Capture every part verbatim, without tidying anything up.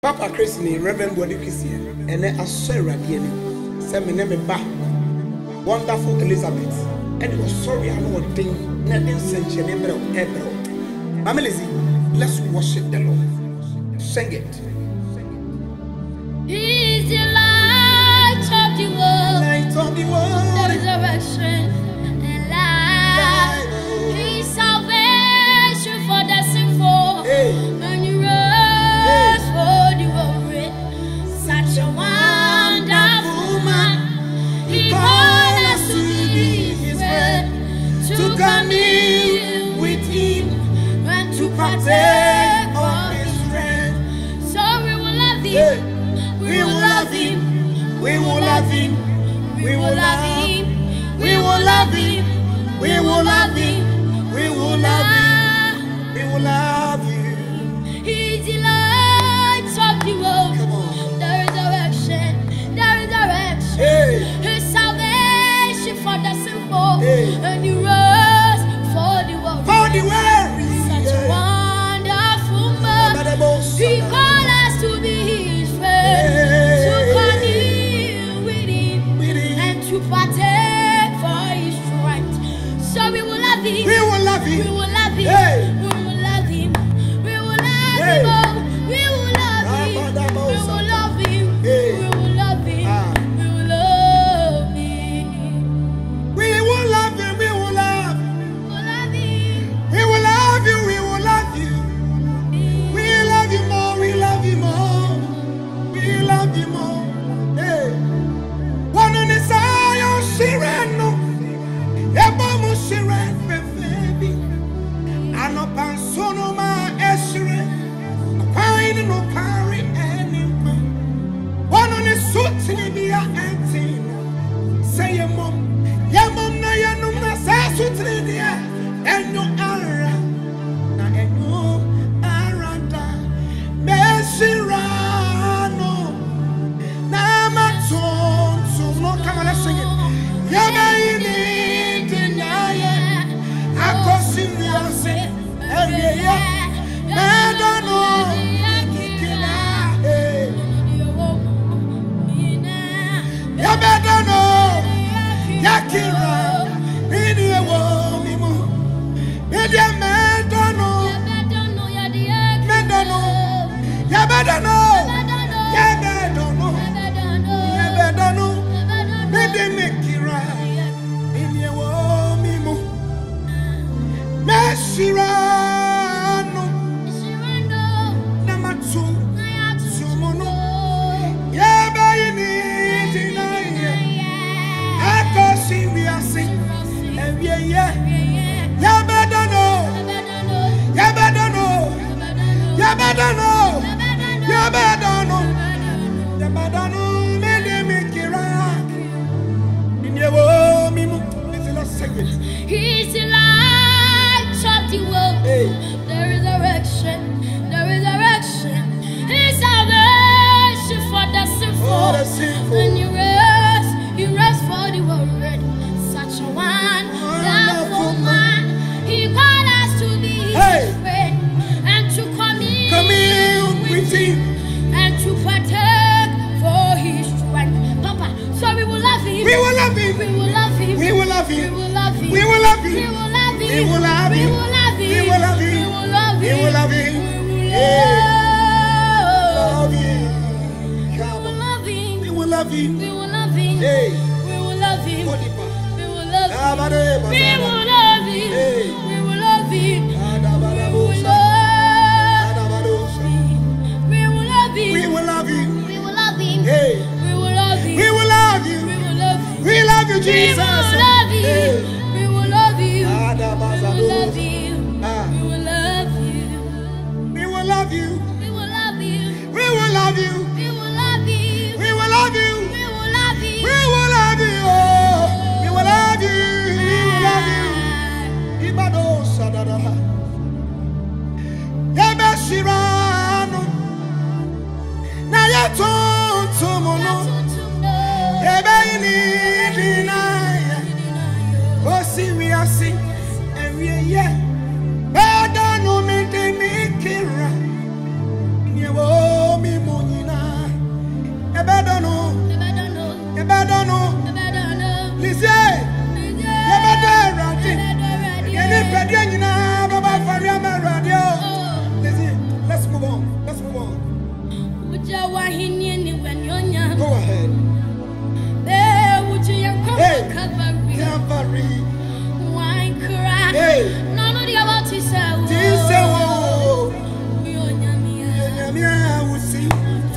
Papa Chris ni Reverend Body Kisi ene asori ade ni se me ne me ba wonderful Elizabeth and it was sorry I know thing na den senche ne bro ebro. Amelezi, let's worship the Lord. Sing it. He is the light of the world, Light of the world, the resurrection and life. He is salvation for the sinful, hey. And you rose for the world. Such a wonderful man. He called us to be his friend, to come in with him and to partake of his strength. So we will love him. Hey. We will love him, we will love him, we will love him, we will love him, we will love him, We will love you. We will love you. He's the light of the world, Come on. the resurrection, the resurrection, Hey. His salvation for the simple, Hey. and He rose for the world. For the weary. Such a wonderful man. He called us to be His friend, to come in with Him, With him. and to partake for His strength. So we will love Him. We will love We you. will love Him. Hey. We will love Him. We will love Hey. Him. Oh, we will love Him. We will love Him. Hey. We will love Him. Ah. We will love Him. We will love you. We will love. We will love Him. We will love you. We will love you. We love you more. We love you more. We love you more. Hey. One on the side of Shirano. Ebomu Shiran Febi. Ano Pansono Ma Eshere. Pine no Pari anymore. One on the suit in the antino. Say your mom. Your mom na ya no na sa suit in the and no ara. Na and no aranda. Meshirano. Na maton. So no come on, let's sing it. Yama in deny. Akosiria say. Every year. I don't know. Hey. Ya better know. Yakira. Ini ewo mimu. Media better know. Better know. Ya better know. Ya better know. Ya better know. Media mekira. Ini ewo mimu. Meshira. Namatu. Sumono. Ya bayini dinaye. Akosi we are sing. And yeah, yeah. Ya better know. Ya better know. Ya better know. Ya better know. Ya better know. Me de me kira. Inye wo mi mu. Let's sing it. He's the light of the world, Hey. the resurrection, the resurrection. He's salvation for the sinful, For the sinful. and you rest, you rest for the world. Such a wonderful man. He called us to be Hey. His friend, and to come in, Come in with him. and to partake for His strength. Papa, so we will love Him. We will love him. We will love Him. We will love We him. will love Him. We will love him. We will love Him. We will love We him. will love Him. We will love him. We will love We Him. will love him. We will Hey. love Love you. We Come will on. love Him. We will love him. We will love Him. Hey. We will love Him. Kodipa. We will love Him. Abade, We bazara. will love Him. Hey. We will love Him. We will Adabarabosa. love Adabarosa. Him. We will love Him. We will love you. We will love Him. Hey. We will love Him. We will love you. We will love Him. We love you, We Jesus. will love Hey. Him. We will love Him. We will love Adabazadosa. Him. Ah. We will love you. We will love you. We will love you. We will love you. We will love you. We will love you. We will love you. We will love you. Oh, we will love you. We will love you. Ibado sadada. Yebe shirano. Na yaton tomono. Yebe ini dinaya. Osi we are sing and we are yeah. Bada no me de me kira. Nyewo mi mo Calvary. Wine cry. Hey. None of the about to say. This say wo. We on Yamia. Yamia will see.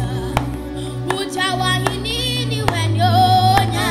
Ujawa hinini when yo nya.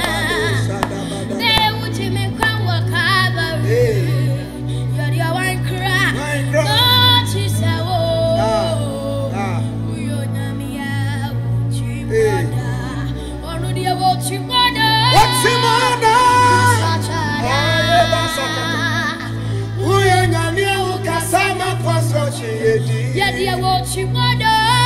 They would you make one walk Calvary. You're the wine cry. Wine cry. Don't you say wo. Ah. We on Yamia. Chimada. Onu the about chimada. What's him on? Yeah, dear, what you want?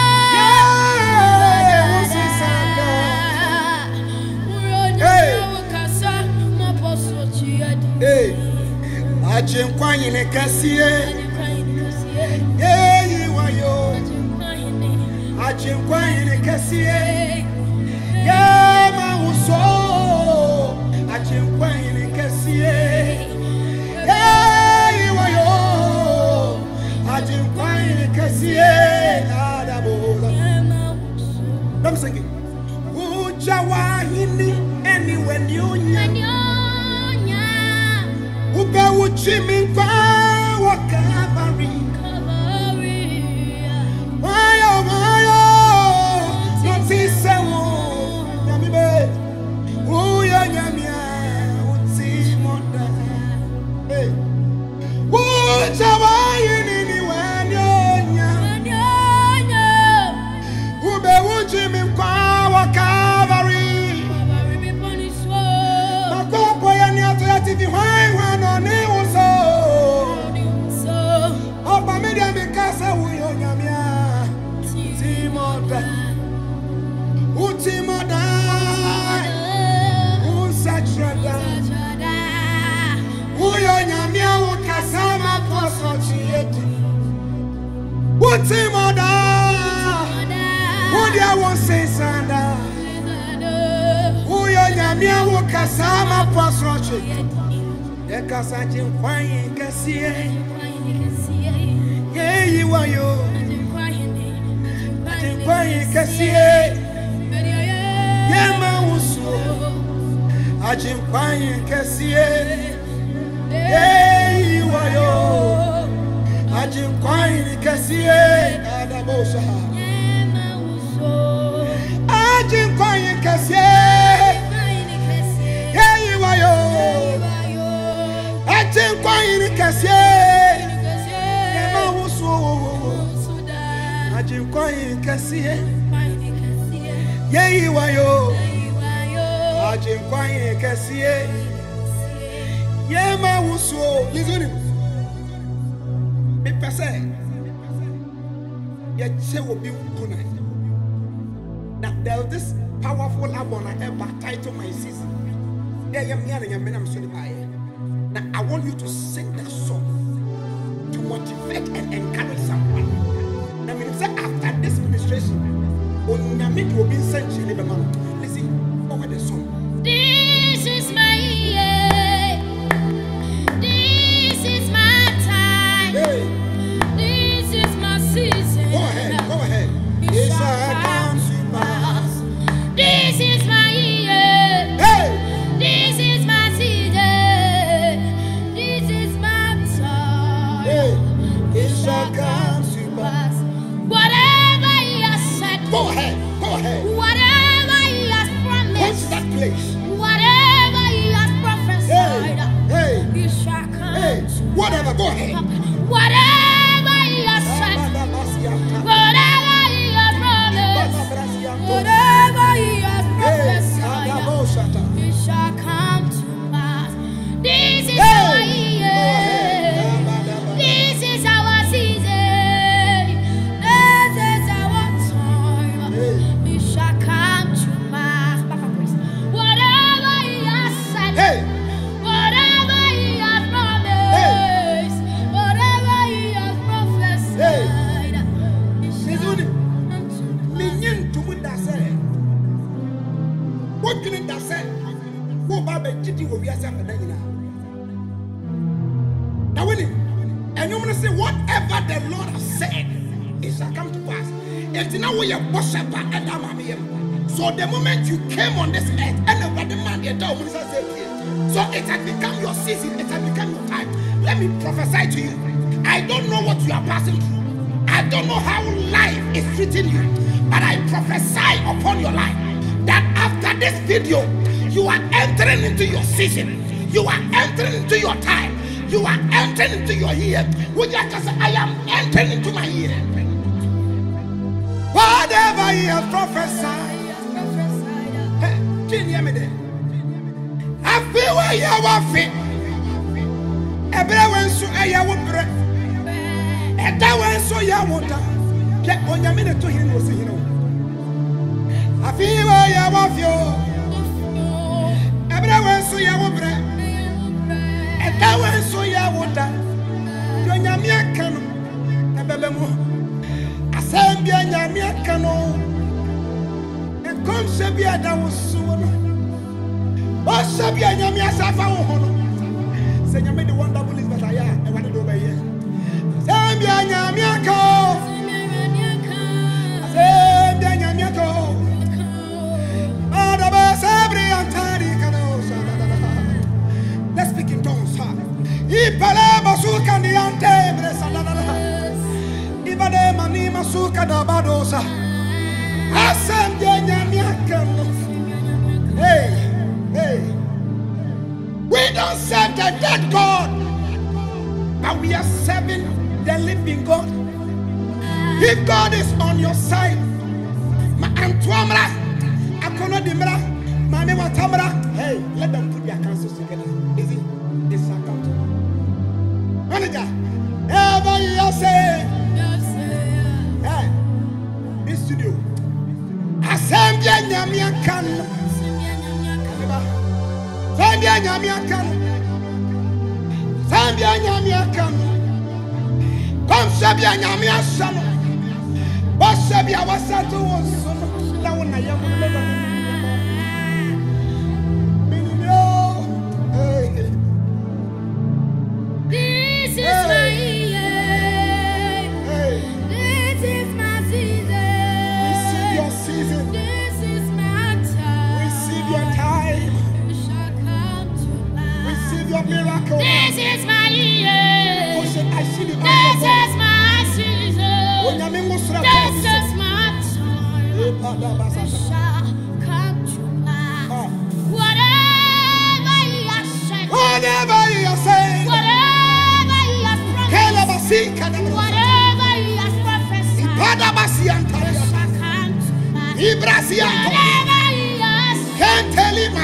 Hey, I just want you to see it. Yeah, you are yo. I just want you to see it. Yeah, my soul. I just want you to see it. Yeah, you are yo. I just want you to see it. I'm singing. Ujawa hini anywhere you nya. Ube uchimi kwa wa Calvary. Wayo wayo. Notise wo. Nyamibe. Uyo nyamia. Uti monda. Hey. Ujawa hini ni wanyo nya. Ube uchimi kwa wa Calvary. Makopo ya ni atu ya T V why wano ni uso. Opa media mikasa uyo nyamia. Timoda. Utimoda. Usatrada. Uyo nyamia ukasama poso chiyeti. Utimoda. Udia wonse sanda. Uyo nyamia ukasama poso chiyeti. Ekasa jinkwanyi kasiye. Yeah, you are yo. Jinkwanyi kasiye. Yeah, ma uso. Ajinkwanyi kasiye. Yeah, you are yo. Ajinkwanyi kasiye. Adabosha. Ajinkwanyi kasiye. Yeah, you are yo. Ajinkwanyi kasiye. Yeah, ma uso. Ajinkwanyi kasiye. Yeah, you are yo. Ajinkwanyi kasiye. Yeah, ma uso. Listen. Me pese. Yeah, che will be kuna. Now there's this powerful album I ever titled my season. Yeah, yeah, me and me I'm sorry by. Now I want you to sing that song to motivate and encourage someone. Now me say after this ministration, on Nyame will be sent to the man. Listen, over the song. This is my year. This is my time. Hey, This is my season. go ahead, go ahead. It shall come to pass. This is my year. Hey, This is my season. This is my time. hey, it shall come to pass. Whatever he has said, Go ahead, go ahead. whatever he has What's promised, that place? whatever he has Hey, prophesied, hey, it shall come. hey, whatever, go ahead. Whatever he has said, whatever he has promised, whatever he has prophesied, it shall come to pass. This is our year. This is our season. This is our time. It shall come to pass. Papa, please. Whatever he has said, Hey, whatever he has promised, whatever he has prophesied, it shall come to pass. minyin tumu dase. What can it dase? Who Baba Jiti will be a seven nine. Now, when and you want to say, whatever the Lord has said, it shall come to pass. It's now we are worship at Adamamium. So the moment you came on this earth, and over the man, you don't want to say, So it has become your season. It has become your time. Let me prophesy to you. I don't know what you are passing through. I don't know how life is treating you. But I prophesy upon your life that after this video, you are entering into your season. You are entering into your time. You are entering into your year. Would you just say, I am entering into my year? Whatever he has prophesied. Hey, can you hear me there? I feel where you are fit. Everyone so I will break. And that one so you want to get on your minute to him. You know, I feel where you are fit. Everyone so you will break. And that one so you want to get on your canoe. A baby more. I said, be a yamia canoe. And come, Sabia, that was soon. Oh, Sabia, Yamia Safa. Say, you made the one double is that I am. I want to do by here. Sabia, Yamia canoe. Sabia, Yamia canoe. Oh, the bus, every Antari canoe. Let's speak in tongues. Ipalema suka ni antebre salala. Ibade manima suka da badosa. Asem jenya miakano. Hey, hey. We don't serve the dead God, but we are serving the living God. If God is on your side, ma antuamra, akono dimra, mame watamra. Hey, let them put their counsels together. Easy, this account. Manager, ever you say, hey, this studio, Assembly Nyamiakan, Assembly Nyamiakan, Assembly Nyamiakan, come Sabia Nyamiasan, what Sabia was said to us, that one I am never. Miracle. This is my year. Oh, shit, I see the this is my season. Oh, this is my time. It shall come to pass. Oh. Whatever he has said. Whatever he has said. Whatever he has promised. Whatever he has prophesied. It shall come to pass. Whatever he has. Can't tell him.